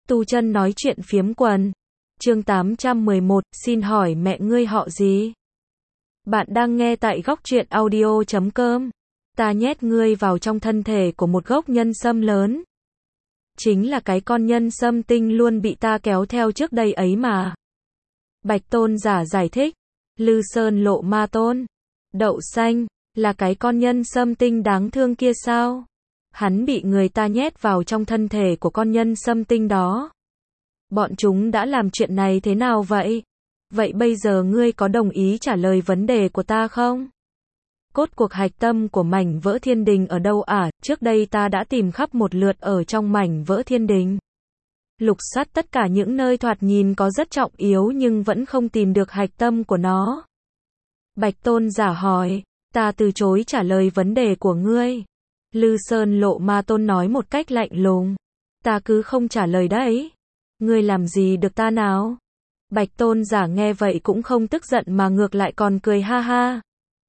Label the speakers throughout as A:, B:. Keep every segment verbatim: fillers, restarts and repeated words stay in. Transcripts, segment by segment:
A: Tu chân nói chuyện phiếm quần. Chương tám trăm mười một, xin hỏi mẹ ngươi họ gì? Bạn đang nghe tại góc truyện audio chấm com. Ta nhét ngươi vào trong thân thể của một gốc nhân sâm lớn. Chính là cái con nhân sâm tinh luôn bị ta kéo theo trước đây ấy mà. Bạch Tôn giả giải thích. Lư Sơn Lộ Ma Tôn. Đậu xanh, là cái con nhân sâm tinh đáng thương kia sao? Hắn bị người ta nhét vào trong thân thể của con nhân sâm tinh đó. Bọn chúng đã làm chuyện này thế nào vậy? Vậy bây giờ ngươi có đồng ý trả lời vấn đề của ta không? Cốt cuộc hạch tâm của mảnh vỡ thiên đình ở đâu à? Trước đây ta đã tìm khắp một lượt ở trong mảnh vỡ thiên đình. Lục soát tất cả những nơi thoạt nhìn có rất trọng yếu nhưng vẫn không tìm được hạch tâm của nó. Bạch Tôn giả hỏi, ta từ chối trả lời vấn đề của ngươi. Lư Sơn Lộ Ma Tôn nói một cách lạnh lùng. Ta cứ không trả lời đấy. Ngươi làm gì được ta nào? Bạch Tôn giả nghe vậy cũng không tức giận mà ngược lại còn cười ha ha.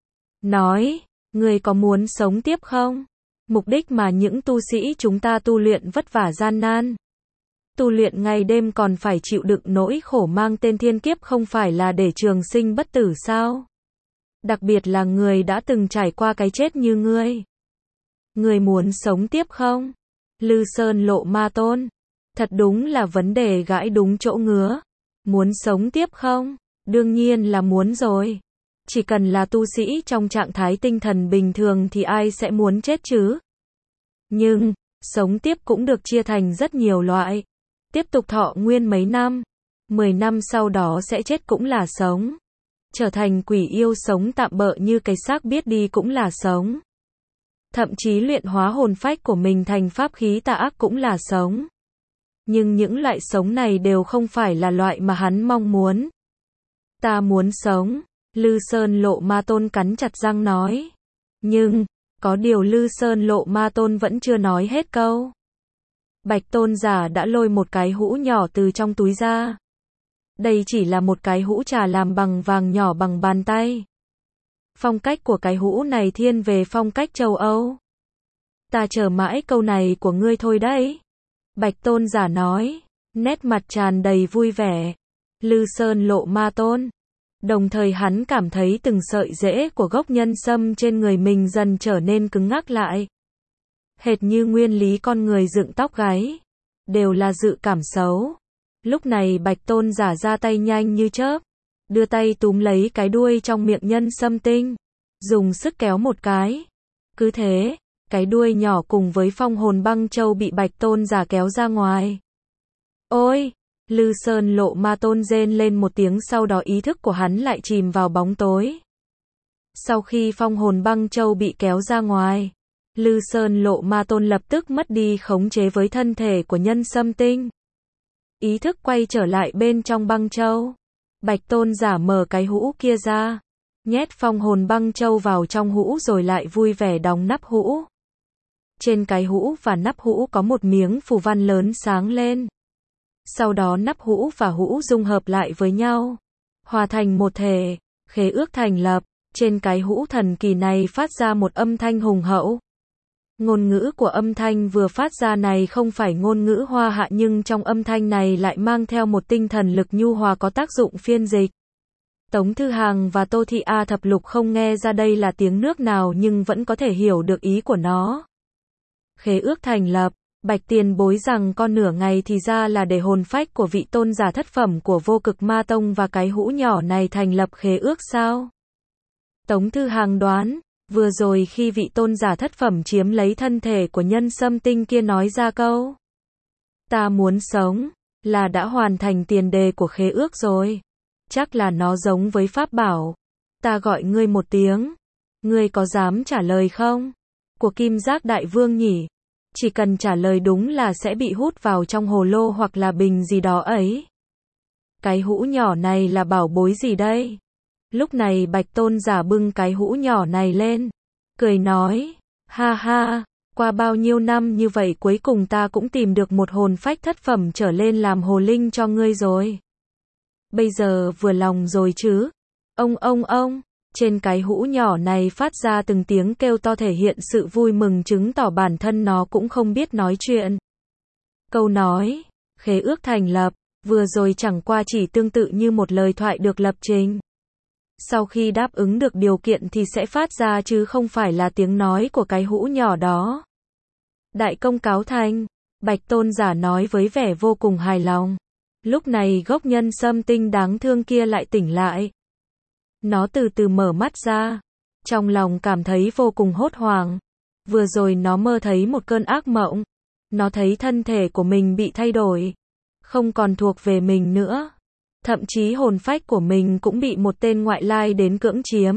A: Nói, ngươi có muốn sống tiếp không? Mục đích mà những tu sĩ chúng ta tu luyện vất vả gian nan. Tu luyện ngày đêm còn phải chịu đựng nỗi khổ mang tên thiên kiếp không phải là để trường sinh bất tử sao? Đặc biệt là người đã từng trải qua cái chết như ngươi. Ngươi muốn sống tiếp không? Lư Sơn Lộ Ma Tôn. Thật đúng là vấn đề gãi đúng chỗ ngứa. Muốn sống tiếp không? Đương nhiên là muốn rồi. Chỉ cần là tu sĩ trong trạng thái tinh thần bình thường thì ai sẽ muốn chết chứ? Nhưng, sống tiếp cũng được chia thành rất nhiều loại. Tiếp tục thọ nguyên mấy năm. Mười năm sau đó sẽ chết cũng là sống. Trở thành quỷ yêu sống tạm bợ như cái xác biết đi cũng là sống. Thậm chí luyện hóa hồn phách của mình thành pháp khí tà ác cũng là sống. Nhưng những loại sống này đều không phải là loại mà hắn mong muốn. Ta muốn sống. Lư Sơn Lộ Ma Tôn cắn chặt răng nói. Nhưng, có điều Lư Sơn Lộ Ma Tôn vẫn chưa nói hết câu. Bạch Tôn giả đã lôi một cái hũ nhỏ từ trong túi ra. Đây chỉ là một cái hũ trà làm bằng vàng nhỏ bằng bàn tay. Phong cách của cái hũ này thiên về phong cách châu Âu. Ta chờ mãi câu này của ngươi thôi đấy. Bạch Tôn giả nói, nét mặt tràn đầy vui vẻ. Lư Sơn Lộ Ma Tôn. Đồng thời hắn cảm thấy từng sợi rễ của gốc nhân sâm trên người mình dần trở nên cứng ngắc lại. Hệt như nguyên lý con người dựng tóc gáy. Đều là dự cảm xấu. Lúc này Bạch Tôn giả ra tay nhanh như chớp. Đưa tay túm lấy cái đuôi trong miệng nhân sâm tinh. Dùng sức kéo một cái. Cứ thế, cái đuôi nhỏ cùng với phong hồn băng châu bị Bạch Tôn giả kéo ra ngoài. Ôi! Lư Sơn Lộ Ma Tôn rên lên một tiếng, sau đó ý thức của hắn lại chìm vào bóng tối. Sau khi phong hồn băng châu bị kéo ra ngoài, Lư Sơn Lộ Ma Tôn lập tức mất đi khống chế với thân thể của nhân sâm tinh. Ý thức quay trở lại bên trong băng châu. Bạch Tôn giả mở cái hũ kia ra, nhét phong hồn băng châu vào trong hũ rồi lại vui vẻ đóng nắp hũ. Trên cái hũ và nắp hũ có một miếng phù văn lớn sáng lên. Sau đó nắp hũ và hũ dung hợp lại với nhau, hòa thành một thể, khế ước thành lập. Trên cái hũ thần kỳ này phát ra một âm thanh hùng hậu. Ngôn ngữ của âm thanh vừa phát ra này không phải ngôn ngữ Hoa Hạ, nhưng trong âm thanh này lại mang theo một tinh thần lực nhu hòa có tác dụng phiên dịch. Tống Thư Hàng và Tô Thị A Thập Lục không nghe ra đây là tiếng nước nào nhưng vẫn có thể hiểu được ý của nó. Khế ước thành lập. Bạch tiền bối rằng con nửa ngày thì ra là để hồn phách của vị tôn giả thất phẩm của Vô Cực Ma Tông và cái hũ nhỏ này thành lập khế ước sao? Tống Thư Hàng đoán, vừa rồi khi vị tôn giả thất phẩm chiếm lấy thân thể của nhân sâm tinh kia nói ra câu ta muốn sống, là đã hoàn thành tiền đề của khế ước rồi. Chắc là nó giống với pháp bảo. Ta gọi ngươi một tiếng, ngươi có dám trả lời không? Của Kim Giác Đại Vương nhỉ? Chỉ cần trả lời đúng là sẽ bị hút vào trong hồ lô hoặc là bình gì đó ấy. Cái hũ nhỏ này là bảo bối gì đây? Lúc này Bạch Tôn giả bưng cái hũ nhỏ này lên, cười nói, ha ha, qua bao nhiêu năm như vậy cuối cùng ta cũng tìm được một hồn phách thất phẩm trở lên làm hồ linh cho ngươi rồi. Bây giờ vừa lòng rồi chứ? Ông ông ông. Trên cái hũ nhỏ này phát ra từng tiếng kêu to thể hiện sự vui mừng, chứng tỏ bản thân nó cũng không biết nói chuyện. Câu nói, Khế ước thành lập, vừa rồi chẳng qua chỉ tương tự như một lời thoại được lập trình. Sau khi đáp ứng được điều kiện thì sẽ phát ra chứ không phải là tiếng nói của cái hũ nhỏ đó. Đại công cáo thành, Bạch Tôn giả nói với vẻ vô cùng hài lòng. Lúc này gốc nhân sâm tinh đáng thương kia lại tỉnh lại. Nó từ từ mở mắt ra. Trong lòng cảm thấy vô cùng hốt hoảng. Vừa rồi nó mơ thấy một cơn ác mộng. Nó thấy thân thể của mình bị thay đổi. Không còn thuộc về mình nữa. Thậm chí hồn phách của mình cũng bị một tên ngoại lai đến cưỡng chiếm.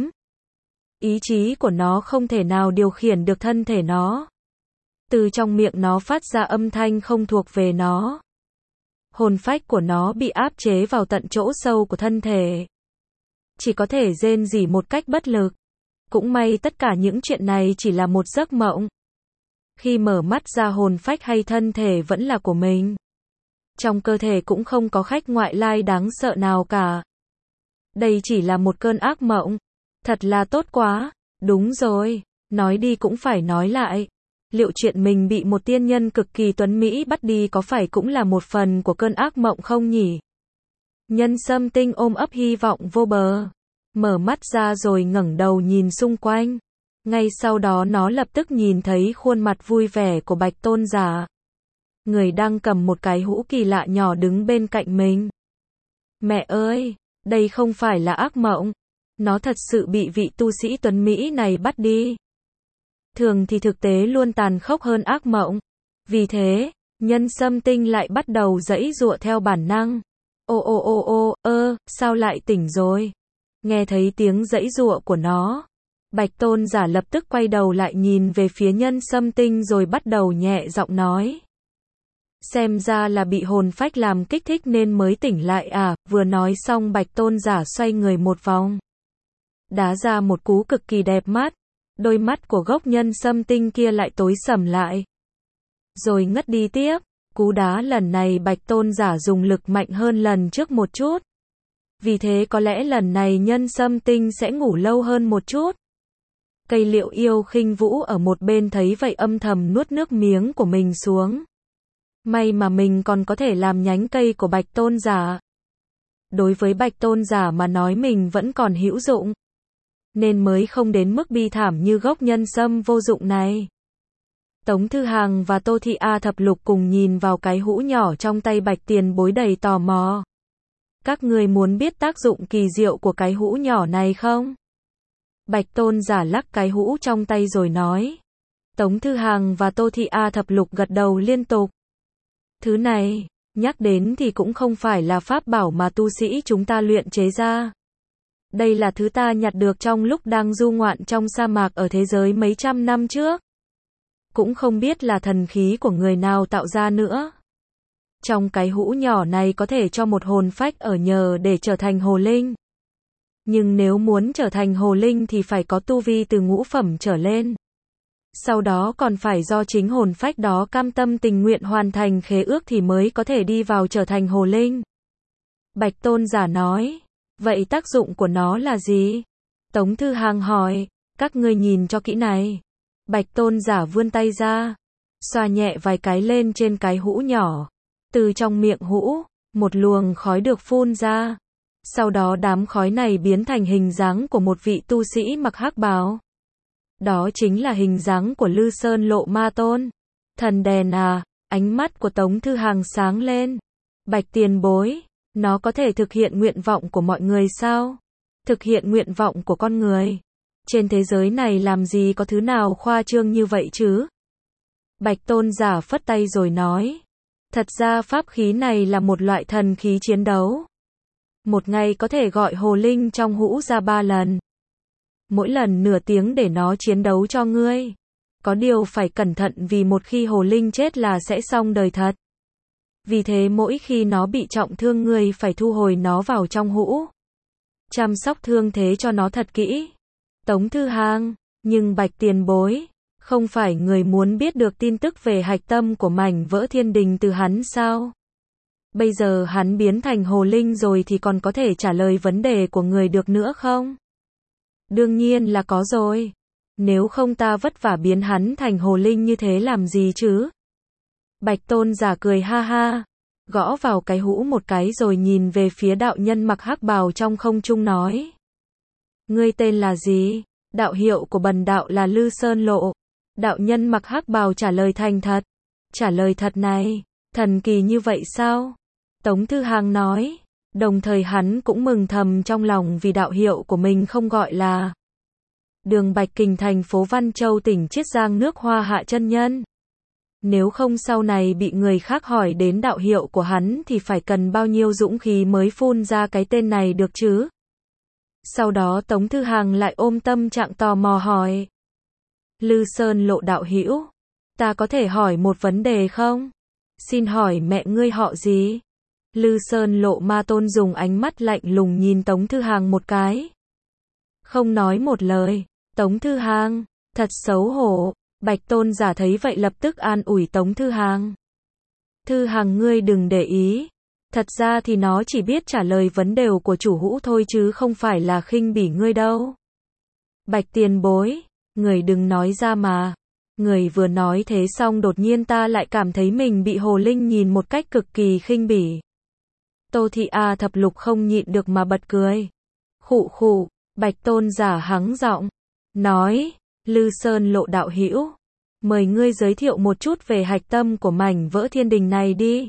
A: Ý chí của nó không thể nào điều khiển được thân thể nó. Từ trong miệng nó phát ra âm thanh không thuộc về nó. Hồn phách của nó bị áp chế vào tận chỗ sâu của thân thể. Chỉ có thể rên rỉ một cách bất lực. Cũng may tất cả những chuyện này chỉ là một giấc mộng. Khi mở mắt ra hồn phách hay thân thể vẫn là của mình. Trong cơ thể cũng không có khách ngoại lai đáng sợ nào cả. Đây chỉ là một cơn ác mộng. Thật là tốt quá. Đúng rồi, nói đi cũng phải nói lại. Liệu chuyện mình bị một tiên nhân cực kỳ tuấn Mỹ bắt đi có phải cũng là một phần của cơn ác mộng không nhỉ? Nhân sâm tinh ôm ấp hy vọng vô bờ. Mở mắt ra rồi ngẩng đầu nhìn xung quanh. Ngay sau đó nó lập tức nhìn thấy khuôn mặt vui vẻ của Bạch Tôn giả. Người đang cầm một cái hũ kỳ lạ nhỏ đứng bên cạnh mình. Mẹ ơi, đây không phải là ác mộng. Nó thật sự bị vị tu sĩ tuấn Mỹ này bắt đi. Thường thì thực tế luôn tàn khốc hơn ác mộng. Vì thế, nhân sâm tinh lại bắt đầu giãy giụa theo bản năng. Ô ô ô ô, ơ, sao lại tỉnh rồi? Nghe thấy tiếng giãy giụa của nó. Bạch Tôn giả lập tức quay đầu lại nhìn về phía nhân sâm tinh rồi bắt đầu nhẹ giọng nói. Xem ra là bị hồn phách làm kích thích nên mới tỉnh lại à, vừa nói xong Bạch Tôn giả xoay người một vòng. Đá ra một cú cực kỳ đẹp mắt. Đôi mắt của gốc nhân sâm tinh kia lại tối sầm lại. Rồi ngất đi tiếp. Cú đá lần này Bạch Tôn giả dùng lực mạnh hơn lần trước một chút. Vì thế có lẽ lần này nhân sâm tinh sẽ ngủ lâu hơn một chút. Cây liệu yêu khinh vũ ở một bên thấy vậy âm thầm nuốt nước miếng của mình xuống. May mà mình còn có thể làm nhánh cây của Bạch Tôn giả. Đối với Bạch Tôn giả mà nói mình vẫn còn hữu dụng. Nên mới không đến mức bi thảm như gốc nhân sâm vô dụng này. Tống Thư Hằng và Tô Thị A Thập Lục cùng nhìn vào cái hũ nhỏ trong tay Bạch Tiền Bối đầy tò mò. Các người muốn biết tác dụng kỳ diệu của cái hũ nhỏ này không? Bạch Tôn giả lắc cái hũ trong tay rồi nói. Tống Thư Hằng và Tô Thị A Thập Lục gật đầu liên tục. Thứ này, nhắc đến thì cũng không phải là pháp bảo mà tu sĩ chúng ta luyện chế ra. Đây là thứ ta nhặt được trong lúc đang du ngoạn trong sa mạc ở thế giới mấy trăm năm trước. Cũng không biết là thần khí của người nào tạo ra nữa. Trong cái hũ nhỏ này có thể cho một hồn phách ở nhờ để trở thành hồ linh. Nhưng nếu muốn trở thành hồ linh thì phải có tu vi từ ngũ phẩm trở lên. Sau đó còn phải do chính hồn phách đó cam tâm tình nguyện hoàn thành khế ước thì mới có thể đi vào trở thành hồ linh. Bạch Tôn giả nói. Vậy tác dụng của nó là gì? Tống Thư Hằng hỏi. Các ngươi nhìn cho kỹ này. Bạch Tôn giả vươn tay ra. Xoa nhẹ vài cái lên trên cái hũ nhỏ. Từ trong miệng hũ, một luồng khói được phun ra. Sau đó đám khói này biến thành hình dáng của một vị tu sĩ mặc hắc bào. Đó chính là hình dáng của Lư Sơn Lộ Ma Tôn. Thần đèn à, ánh mắt của Tống Thư Hằng sáng lên. Bạch Tiền Bối, nó có thể thực hiện nguyện vọng của mọi người sao? Thực hiện nguyện vọng của con người. Trên thế giới này làm gì có thứ nào khoa trương như vậy chứ? Bạch Tôn giả phất tay rồi nói. Thật ra pháp khí này là một loại thần khí chiến đấu. Một ngày có thể gọi hồ linh trong hũ ra ba lần. Mỗi lần nửa tiếng để nó chiến đấu cho ngươi. Có điều phải cẩn thận vì một khi hồ linh chết là sẽ xong đời thật. Vì thế mỗi khi nó bị trọng thương ngươi phải thu hồi nó vào trong hũ. Chăm sóc thương thế cho nó thật kỹ. Tống Thư Hằng, nhưng Bạch Tiền Bối, không phải người muốn biết được tin tức về hạch tâm của mảnh vỡ thiên đình từ hắn sao? Bây giờ hắn biến thành hồ linh rồi thì còn có thể trả lời vấn đề của người được nữa không? Đương nhiên là có rồi. Nếu không ta vất vả biến hắn thành hồ linh như thế làm gì chứ? Bạch Tôn giả cười ha ha. gõ vào cái hũ một cái rồi nhìn về phía đạo nhân mặc hắc bào trong không trung nói. Ngươi tên là gì? Đạo hiệu của bần đạo là Lư Sơn Lộ. Đạo nhân mặc hắc bào trả lời thành thật. Trả lời thật này, thần kỳ như vậy sao? Tống Thư Hàng nói. Đồng thời hắn cũng mừng thầm trong lòng vì đạo hiệu của mình không gọi là Đường Bạch Kình thành phố Văn Châu tỉnh Chiết Giang nước Hoa Hạ chân nhân. Nếu không sau này bị người khác hỏi đến đạo hiệu của hắn thì phải cần bao nhiêu dũng khí mới phun ra cái tên này được chứ? Sau đó Tống Thư Hàng lại ôm tâm trạng tò mò hỏi. Lư Sơn Lộ đạo hữu, ta có thể hỏi một vấn đề không? Xin hỏi mẹ ngươi họ gì? Lư Sơn Lộ Ma Tôn dùng ánh mắt lạnh lùng nhìn Tống Thư Hàng một cái. Không nói một lời. Tống Thư Hàng, thật xấu hổ. Bạch Tôn giả thấy vậy lập tức an ủi Tống Thư Hàng. Thư Hàng ngươi đừng để ý. Thật ra thì nó chỉ biết trả lời vấn đề của chủ hũ thôi chứ không phải là khinh bỉ ngươi đâu. Bạch tiền bối, người đừng nói ra mà. Người vừa nói thế xong đột nhiên ta lại cảm thấy mình bị Hồ Linh nhìn một cách cực kỳ khinh bỉ. Tô Thị A Thập Lục không nhịn được mà bật cười. Khụ khụ, Bạch Tôn giả hắng giọng, nói, Lư Sơn Lộ đạo hữu, mời ngươi giới thiệu một chút về hạch tâm của mảnh vỡ thiên đình này đi.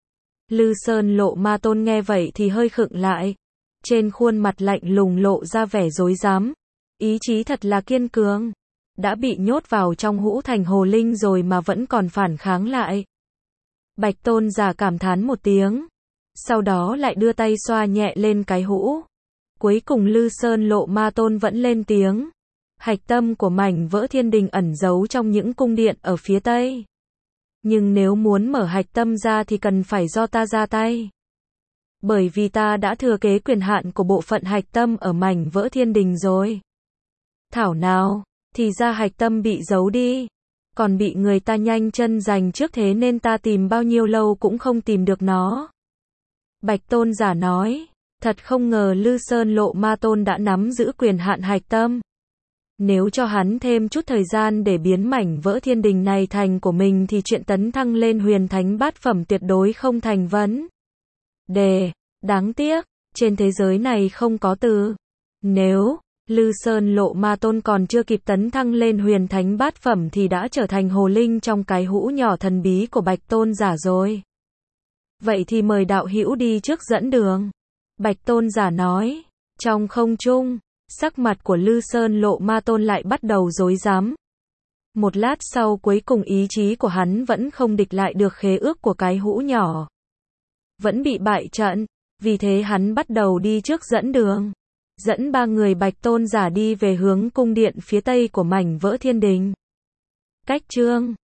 A: Lư Sơn Lộ Ma Tôn nghe vậy thì hơi khựng lại. Trên khuôn mặt lạnh lùng lộ ra vẻ dối dám. Ý chí thật là kiên cường. Đã bị nhốt vào trong hũ thành hồ linh rồi mà vẫn còn phản kháng lại. Bạch Tôn giả cảm thán một tiếng. Sau đó lại đưa tay xoa nhẹ lên cái hũ. Cuối cùng Lư Sơn Lộ Ma Tôn vẫn lên tiếng. Hạch tâm của mảnh vỡ thiên đình ẩn giấu trong những cung điện ở phía tây. Nhưng nếu muốn mở hạch tâm ra thì cần phải do ta ra tay. Bởi vì ta đã thừa kế quyền hạn của bộ phận hạch tâm ở mảnh vỡ thiên đình rồi. Thảo nào, thì ra hạch tâm bị giấu đi. Còn bị người ta nhanh chân giành trước thế nên ta tìm bao nhiêu lâu cũng không tìm được nó. Bạch Tôn giả nói, thật không ngờ Lư Sơn Lộ Ma Tôn đã nắm giữ quyền hạn hạch tâm. Nếu cho hắn thêm chút thời gian để biến mảnh vỡ thiên đình này thành của mình thì chuyện tấn thăng lên huyền thánh bát phẩm tuyệt đối không thành vấn đề. Đáng tiếc, trên thế giới này không có từ nếu. Lư Sơn Lộ Ma Tôn còn chưa kịp tấn thăng lên huyền thánh bát phẩm thì đã trở thành hồ linh trong cái hũ nhỏ thần bí của Bạch Tôn giả rồi. Vậy thì mời đạo hữu đi trước dẫn đường. Bạch Tôn giả nói. Trong không trung, sắc mặt của Lư Sơn Lộ Ma Tôn lại bắt đầu rối rắm. Một lát sau cuối cùng ý chí của hắn vẫn không địch lại được khế ước của cái hũ nhỏ. Vẫn bị bại trận, vì thế hắn bắt đầu đi trước dẫn đường. Dẫn ba người Bạch Tôn giả đi về hướng cung điện phía tây của mảnh vỡ thiên đình. Cách chương